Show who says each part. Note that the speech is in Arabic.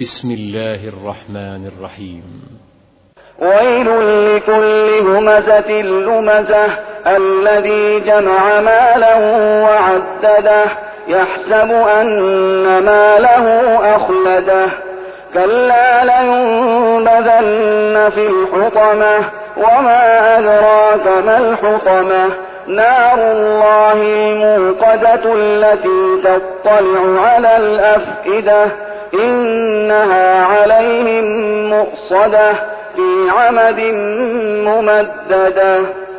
Speaker 1: بسم الله الرحمن الرحيم.
Speaker 2: ويل لكل همزة لمزة الذي جمع ماله وعدده يحسب أن ماله أخلده كلا لينبذن في الحطمة وما أدراك ما الحطمة نار الله الموقدة التي تطلع على الأفئدة إنها عليهم مؤصدة في عمد ممددة.